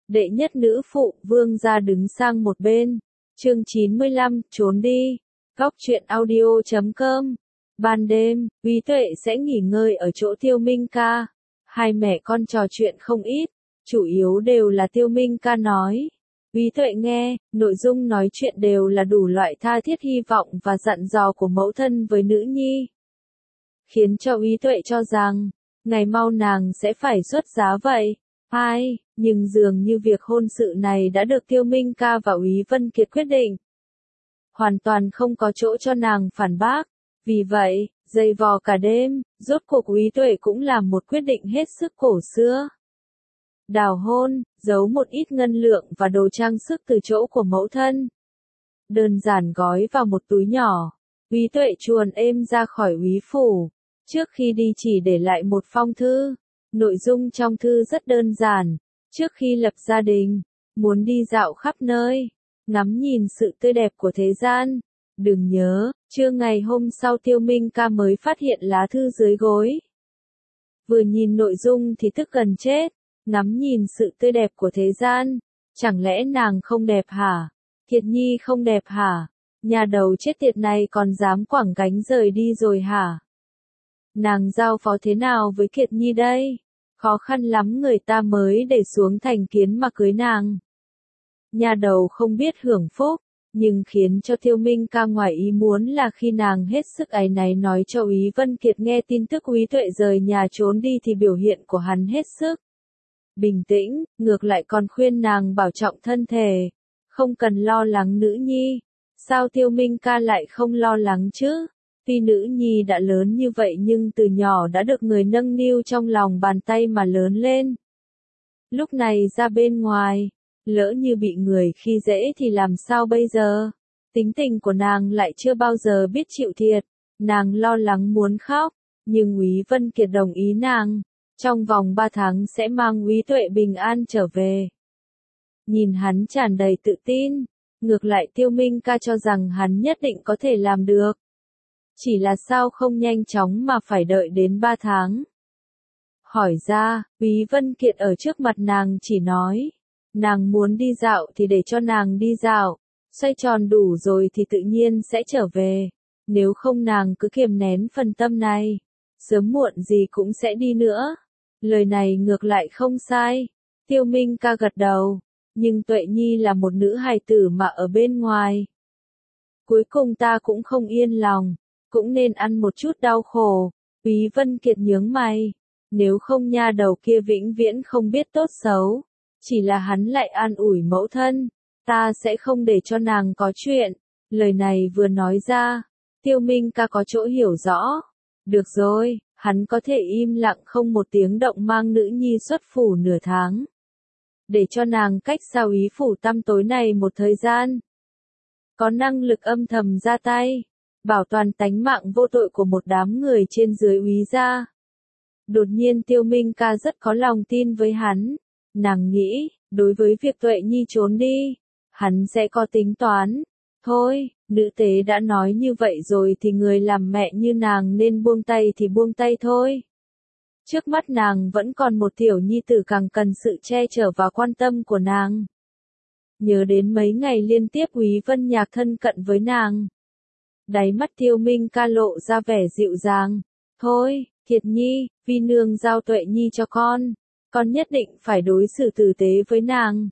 đệ nhất nữ phụ, Vương gia đứng sang một bên. Chương 95, trốn đi. Góc truyện audio.com. Ban đêm, Úy Tuệ sẽ nghỉ ngơi ở chỗ Tiêu Minh ca. Hai mẹ con trò chuyện không ít, chủ yếu đều là Tiêu Minh ca nói. Úy Tuệ nghe, nội dung nói chuyện đều là đủ loại tha thiết hy vọng và dặn dò của mẫu thân với nữ nhi. Khiến cho Úy Tuệ cho rằng, ngày mau nàng sẽ phải xuất giá vậy. Nhưng dường như việc hôn sự này đã được Tiêu Minh ca và Úy Vân Kiệt quyết định. Hoàn toàn không có chỗ cho nàng phản bác. Vì vậy, dày vò cả đêm, rốt cuộc Úy Tuệ cũng làm một quyết định hết sức cổ xưa. Đào hôn, giấu một ít ngân lượng và đồ trang sức từ chỗ của mẫu thân. Đơn giản gói vào một túi nhỏ, Úy Tuệ chuồn êm ra khỏi Úy phủ. Trước khi đi chỉ để lại một phong thư. Nội dung trong thư rất đơn giản. Trước khi lập gia đình, muốn đi dạo khắp nơi, ngắm nhìn sự tươi đẹp của thế gian. Đừng nhớ, trưa ngày hôm sau Tiêu Minh ca mới phát hiện lá thư dưới gối. Vừa nhìn nội dung thì tức gần chết. Ngắm nhìn sự tươi đẹp của thế gian. Chẳng lẽ nàng không đẹp hả? Kiệt Nhi không đẹp hả? Nhà đầu chết tiệt này còn dám quẳng gánh rời đi rồi hả? Nàng giao phó thế nào với Kiệt Nhi đây? Khó khăn lắm người ta mới để xuống thành kiến mà cưới nàng. Nhà đầu không biết hưởng phúc, nhưng khiến cho Tiêu Minh ca ngoài ý muốn là khi nàng hết sức áy náy nói cho Úy Vân Kiệt nghe tin tức Úy Tuệ rời nhà trốn đi thì biểu hiện của hắn hết sức bình tĩnh, ngược lại còn khuyên nàng bảo trọng thân thể, không cần lo lắng nữ nhi. Sao Tiêu Minh ca lại không lo lắng chứ? Tuy nữ nhi đã lớn như vậy nhưng từ nhỏ đã được người nâng niu trong lòng bàn tay mà lớn lên. Lúc này ra bên ngoài, lỡ như bị người khi dễ thì làm sao bây giờ? Tính tình của nàng lại chưa bao giờ biết chịu thiệt, nàng lo lắng muốn khóc, nhưng Úy Vân Kiệt đồng ý nàng, trong vòng 3 tháng sẽ mang Úy Tuệ bình an trở về. Nhìn hắn tràn đầy tự tin, ngược lại Tiêu Minh ca cho rằng hắn nhất định có thể làm được. Chỉ là sao không nhanh chóng mà phải đợi đến 3 tháng. Hỏi ra, Úy Vân Kiệt ở trước mặt nàng chỉ nói, nàng muốn đi dạo thì để cho nàng đi dạo, xoay tròn đủ rồi thì tự nhiên sẽ trở về, nếu không nàng cứ kiềm nén phần tâm này, sớm muộn gì cũng sẽ đi nữa. Lời này ngược lại không sai. Tiêu Minh ca gật đầu, nhưng Tuệ Nhi là một nữ hài tử mà ở bên ngoài. Cuối cùng ta cũng không yên lòng, cũng nên ăn một chút đau khổ. Úy Vân Kiệt nhướng mày, nếu không nha đầu kia vĩnh viễn không biết tốt xấu. Chỉ là hắn lại an ủi mẫu thân, ta sẽ không để cho nàng có chuyện. Lời này vừa nói ra, Tiêu Minh ca có chỗ hiểu rõ. Được rồi, hắn có thể im lặng không một tiếng động mang nữ nhi xuất phủ nửa tháng. Để cho nàng cách xa Úy phủ tăm tối này một thời gian. Có năng lực âm thầm ra tay, bảo toàn tánh mạng vô tội của một đám người trên dưới Úy gia. Đột nhiên Tiêu Minh ca rất có lòng tin với hắn. Nàng nghĩ, đối với việc Tuệ Nhi trốn đi, hắn sẽ có tính toán. Thôi, nữ tế đã nói như vậy rồi thì người làm mẹ như nàng nên buông tay thì buông tay thôi. Trước mắt nàng vẫn còn một tiểu nhi tử càng cần sự che chở và quan tâm của nàng. Nhớ đến mấy ngày liên tiếp Úy Vân Nhạc thân cận với nàng. Đáy mắt Tiêu Minh ca lộ ra vẻ dịu dàng. Thôi, Kiệt Nhi, vi nương giao Tuệ Nhi cho con nhất định phải đối xử tử tế với nàng.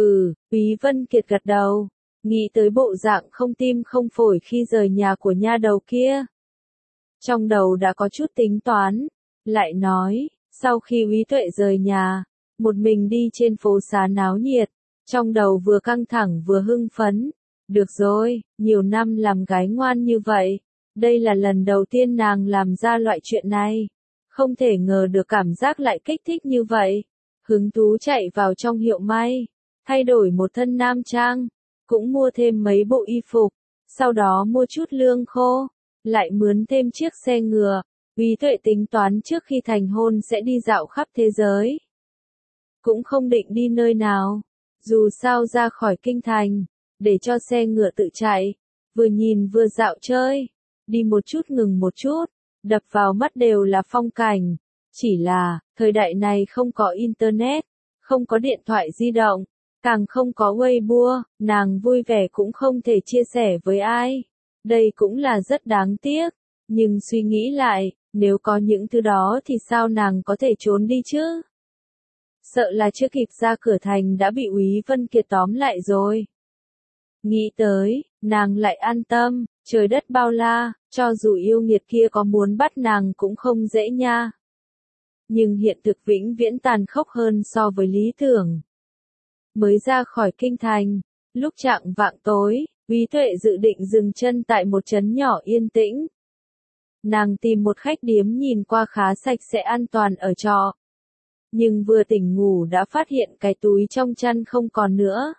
Úy Vân Kiệt gật đầu, nghĩ tới bộ dạng không tim không phổi khi rời nhà của nha đầu kia. Trong đầu đã có chút tính toán, lại nói, sau khi Úy Tuệ rời nhà, một mình đi trên phố xá náo nhiệt, trong đầu vừa căng thẳng vừa hưng phấn. Được rồi, nhiều năm làm gái ngoan như vậy, đây là lần đầu tiên nàng làm ra loại chuyện này. Không thể ngờ được cảm giác lại kích thích như vậy. Hứng thú chạy vào trong hiệu may, thay đổi một thân nam trang, cũng mua thêm mấy bộ y phục, sau đó mua chút lương khô, lại mướn thêm chiếc xe ngựa. Úy Tuệ tính toán trước khi thành hôn sẽ đi dạo khắp thế giới. Cũng không định đi nơi nào, dù sao ra khỏi kinh thành, để cho xe ngựa tự chạy, vừa nhìn vừa dạo chơi, đi một chút ngừng một chút, đập vào mắt đều là phong cảnh. Chỉ là, thời đại này không có internet, không có điện thoại di động, càng không có Weibo, nàng vui vẻ cũng không thể chia sẻ với ai. Đây cũng là rất đáng tiếc, nhưng suy nghĩ lại, nếu có những thứ đó thì sao nàng có thể trốn đi chứ? Sợ là chưa kịp ra cửa thành đã bị Úy Vân Kiệt tóm lại rồi. Nghĩ tới, nàng lại an tâm, trời đất bao la, cho dù yêu nghiệt kia có muốn bắt nàng cũng không dễ nha. Nhưng hiện thực vĩnh viễn tàn khốc hơn so với lý tưởng. Mới ra khỏi kinh thành, lúc chạng vạng tối, Úy Tuệ dự định dừng chân tại một trấn nhỏ yên tĩnh. Nàng tìm một khách điếm nhìn qua khá sạch sẽ an toàn ở trọ. Nhưng vừa tỉnh ngủ đã phát hiện cái túi trong chăn không còn nữa.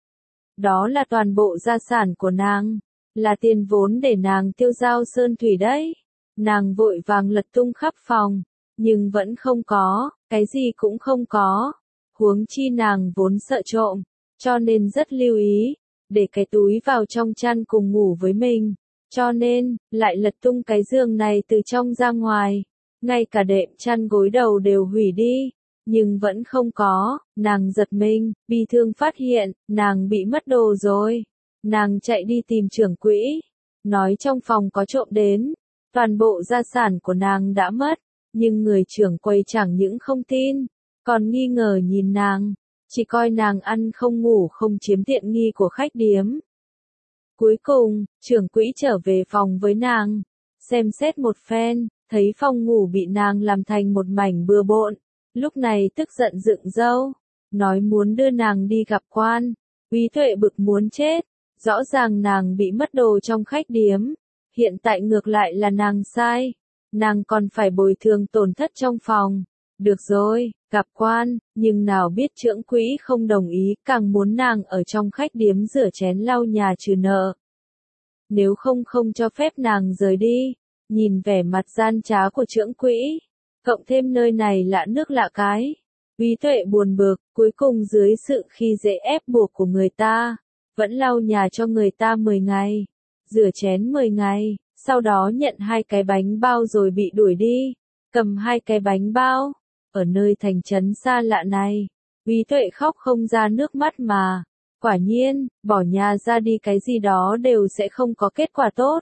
Đó là toàn bộ gia sản của nàng, là tiền vốn để nàng tiêu dao sơn thủy đấy. Nàng vội vàng lật tung khắp phòng, nhưng vẫn không có, cái gì cũng không có. Huống chi nàng vốn sợ trộm, cho nên rất lưu ý, để cái túi vào trong chăn cùng ngủ với mình. Cho nên, lại lật tung cái giường này từ trong ra ngoài. Ngay cả đệm chăn gối đầu đều hủy đi. Nhưng vẫn không có, nàng giật mình, bi thương phát hiện, nàng bị mất đồ rồi. Nàng chạy đi tìm trưởng quỹ, nói trong phòng có trộm đến, toàn bộ gia sản của nàng đã mất, nhưng người trưởng quầy chẳng những không tin, còn nghi ngờ nhìn nàng, chỉ coi nàng ăn không ngủ không chiếm tiện nghi của khách điếm. Cuối cùng, trưởng quỹ trở về phòng với nàng, xem xét một phen, thấy phòng ngủ bị nàng làm thành một mảnh bừa bộn. Lúc này tức giận dựng râu, nói muốn đưa nàng đi gặp quan. Úy Tuệ bực muốn chết, rõ ràng nàng bị mất đồ trong khách điếm, hiện tại ngược lại là nàng sai, nàng còn phải bồi thường tổn thất trong phòng. Được rồi, gặp quan, nhưng nào biết trưởng quỹ không đồng ý, càng muốn nàng ở trong khách điếm rửa chén lau nhà trừ nợ. Nếu không cho phép nàng rời đi. Nhìn vẻ mặt gian trá của trưởng quỹ, cộng thêm nơi này lạ nước lạ cái. Úy Tuệ buồn bực, cuối cùng dưới sự khi dễ ép buộc của người ta, vẫn lau nhà cho người ta 10 ngày, rửa chén 10 ngày, sau đó nhận 2 cái bánh bao rồi bị đuổi đi, cầm 2 cái bánh bao. Ở nơi thành trấn xa lạ này, Úy Tuệ khóc không ra nước mắt mà. Quả nhiên, bỏ nhà ra đi cái gì đó đều sẽ không có kết quả tốt.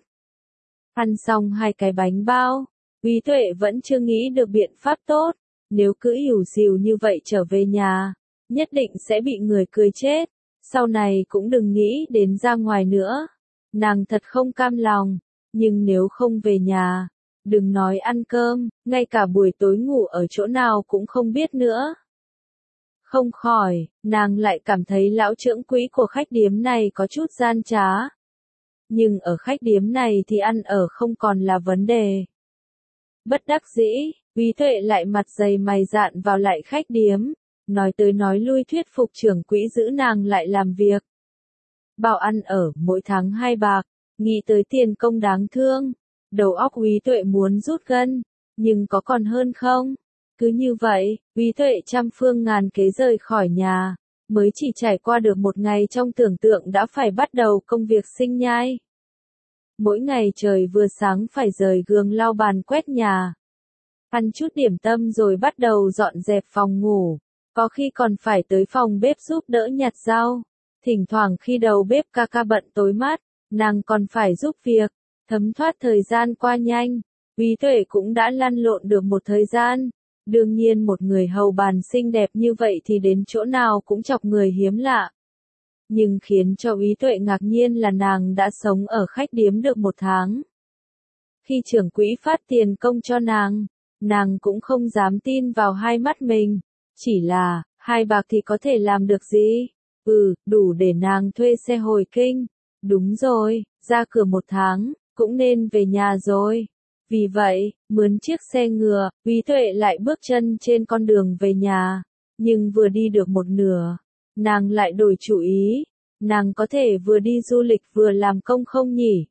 Ăn xong 2 cái bánh bao, Úy Tuệ vẫn chưa nghĩ được biện pháp tốt, nếu cứ ỉu xìu như vậy trở về nhà, nhất định sẽ bị người cười chết, sau này cũng đừng nghĩ đến ra ngoài nữa. Nàng thật không cam lòng, nhưng nếu không về nhà, đừng nói ăn cơm, ngay cả buổi tối ngủ ở chỗ nào cũng không biết nữa. Không khỏi, nàng lại cảm thấy lão trưởng quỹ của khách điếm này có chút gian trá. Nhưng ở khách điếm này thì ăn ở không còn là vấn đề. Bất đắc dĩ, Úy Tuệ lại mặt dày mày dạn vào lại khách điếm, nói tới nói lui thuyết phục trưởng quỹ giữ nàng lại làm việc. Bảo ăn ở mỗi tháng 2 bạc, nghĩ tới tiền công đáng thương, đầu óc Úy Tuệ muốn rút gân, nhưng có còn hơn không? Cứ như vậy, Úy Tuệ trăm phương ngàn kế rời khỏi nhà, mới chỉ trải qua được một ngày trong tưởng tượng đã phải bắt đầu công việc sinh nhai. Mỗi ngày trời vừa sáng phải rời gương lau bàn quét nhà. Ăn chút điểm tâm rồi bắt đầu dọn dẹp phòng ngủ. Có khi còn phải tới phòng bếp giúp đỡ nhặt rau. Thỉnh thoảng khi đầu bếp ca ca bận tối mát, nàng còn phải giúp việc. Thấm thoát thời gian qua nhanh. Úy Tuệ cũng đã lăn lộn được một thời gian. Đương nhiên một người hầu bàn xinh đẹp như vậy thì đến chỗ nào cũng chọc người hiếm lạ. Nhưng khiến cho Úy Tuệ ngạc nhiên là nàng đã sống ở khách điếm được 1 tháng. Khi trưởng quỹ phát tiền công cho nàng cũng không dám tin vào hai mắt mình. Chỉ là, 2 bạc thì có thể làm được gì? Đủ để nàng thuê xe hồi kinh. Đúng rồi, ra cửa 1 tháng, cũng nên về nhà rồi. Vì vậy, mướn chiếc xe ngựa, Úy Tuệ lại bước chân trên con đường về nhà. Nhưng vừa đi được một nửa, nàng lại đổi chủ ý. Nàng có thể vừa đi du lịch vừa làm công không nhỉ?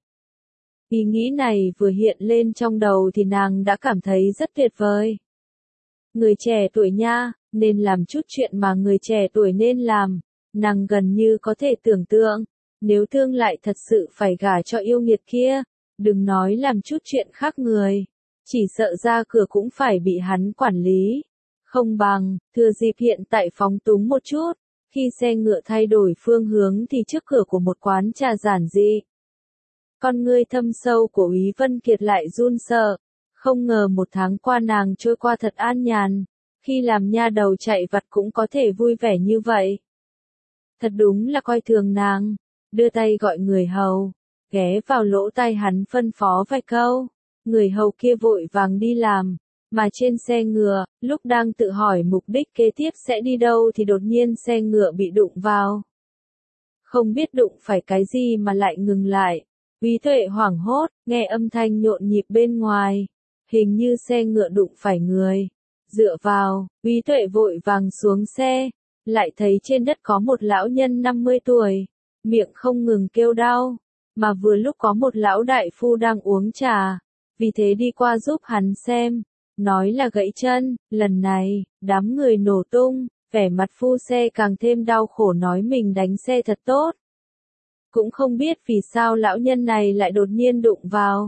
Ý nghĩ này vừa hiện lên trong đầu thì nàng đã cảm thấy rất tuyệt vời. Người trẻ tuổi nha, nên làm chút chuyện mà người trẻ tuổi nên làm. Nàng gần như có thể tưởng tượng, nếu tương lại thật sự phải gả cho yêu nghiệt kia, đừng nói làm chút chuyện khác người, chỉ sợ ra cửa cũng phải bị hắn quản lý. Không bằng, thừa dịp hiện tại phóng túng một chút, khi xe ngựa thay đổi phương hướng thì trước cửa của một quán trà giản dị. Con ngươi thâm sâu của Úy Vân Kiệt lại run sợ, không ngờ một tháng qua nàng trôi qua thật an nhàn, khi làm nha đầu chạy vặt cũng có thể vui vẻ như vậy. Thật đúng là coi thường nàng, đưa tay gọi người hầu, ghé vào lỗ tai hắn phân phó vài câu, người hầu kia vội vàng đi làm, mà trên xe ngựa, lúc đang tự hỏi mục đích kế tiếp sẽ đi đâu thì đột nhiên xe ngựa bị đụng vào. Không biết đụng phải cái gì mà lại ngừng lại, Úy Tuệ hoảng hốt, nghe âm thanh nhộn nhịp bên ngoài, hình như xe ngựa đụng phải người. Dựa vào, Úy Tuệ vội vàng xuống xe, lại thấy trên đất có một lão nhân 50 tuổi, miệng không ngừng kêu đau, mà vừa lúc có một lão đại phu đang uống trà, vì thế đi qua giúp hắn xem, nói là gãy chân, lần này, đám người nổ tung, vẻ mặt phu xe càng thêm đau khổ nói mình đánh xe thật tốt. Cũng không biết vì sao lão nhân này lại đột nhiên đụng vào.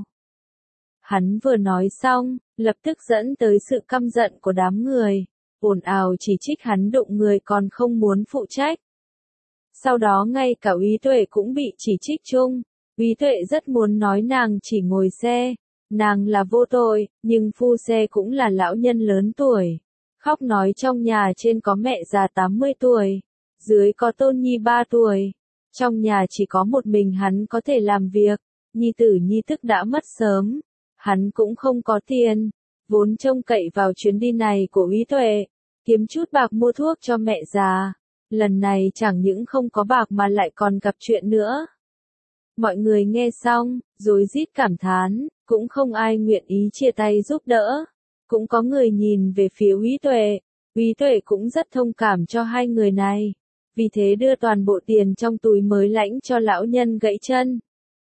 Hắn vừa nói xong, lập tức dẫn tới sự căm giận của đám người, ồn ào chỉ trích hắn đụng người còn không muốn phụ trách. Sau đó ngay cả Úy Tuệ cũng bị chỉ trích chung, Úy Tuệ rất muốn nói nàng chỉ ngồi xe, nàng là vô tội, nhưng phu xe cũng là lão nhân lớn tuổi. Khóc nói trong nhà trên có mẹ già 80 tuổi, dưới có tôn nhi 3 tuổi. Trong nhà chỉ có một mình hắn có thể làm việc, nhi tử nhi thức đã mất sớm, hắn cũng không có tiền, vốn trông cậy vào chuyến đi này của Úy Tuệ, kiếm chút bạc mua thuốc cho mẹ già. Lần này chẳng những không có bạc mà lại còn gặp chuyện nữa. Mọi người nghe xong, rối rít cảm thán, cũng không ai nguyện ý chia tay giúp đỡ. Cũng có người nhìn về phía Úy Tuệ cũng rất thông cảm cho hai người này. Vì thế đưa toàn bộ tiền trong túi mới lãnh cho lão nhân gãy chân.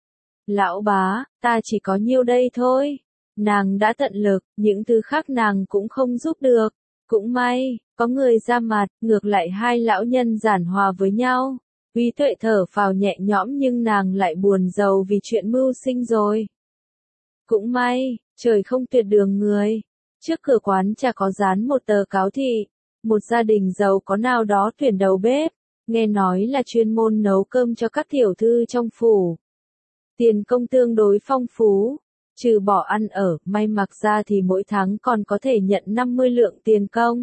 Lão bá, ta chỉ có nhiêu đây thôi. Nàng đã tận lực, những thứ khác nàng cũng không giúp được. Cũng may, có người ra mặt, ngược lại hai lão nhân giản hòa với nhau. Úy Tuệ thở phào nhẹ nhõm nhưng nàng lại buồn rầu vì chuyện mưu sinh rồi. Cũng may, trời không tuyệt đường người. Trước cửa quán trà có dán một tờ cáo thị. Một gia đình giàu có nào đó tuyển đầu bếp. Nghe nói là chuyên môn nấu cơm cho các tiểu thư trong phủ. Tiền công tương đối phong phú. Trừ bỏ ăn ở, may mặc ra thì mỗi tháng còn có thể nhận 50 lượng tiền công.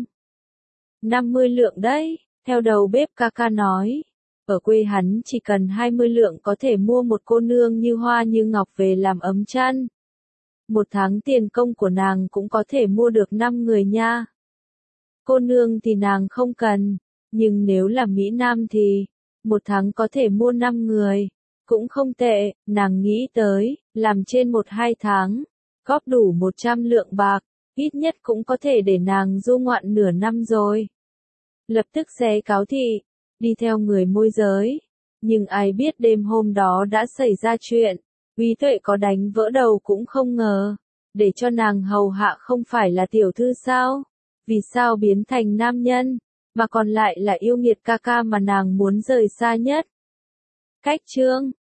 50 lượng đấy, theo đầu bếp ca nói. Ở quê hắn chỉ cần 20 lượng có thể mua một cô nương như hoa như ngọc về làm ấm chăn. Một tháng tiền công của nàng cũng có thể mua được 5 người nha. Cô nương thì nàng không cần, nhưng nếu là Mỹ Nam thì, một tháng có thể mua 5 người. Cũng không tệ, nàng nghĩ tới, làm trên 1-2 tháng, góp đủ 100 lượng bạc, ít nhất cũng có thể để nàng du ngoạn nửa năm rồi. Lập tức xé cáo thị, đi theo người môi giới. Nhưng ai biết đêm hôm đó đã xảy ra chuyện, Úy Tuệ có đánh vỡ đầu cũng không ngờ, để cho nàng hầu hạ không phải là tiểu thư sao? Vì sao biến thành nam nhân, mà còn lại là yêu nghiệt ca ca mà nàng muốn rời xa nhất? Cách chương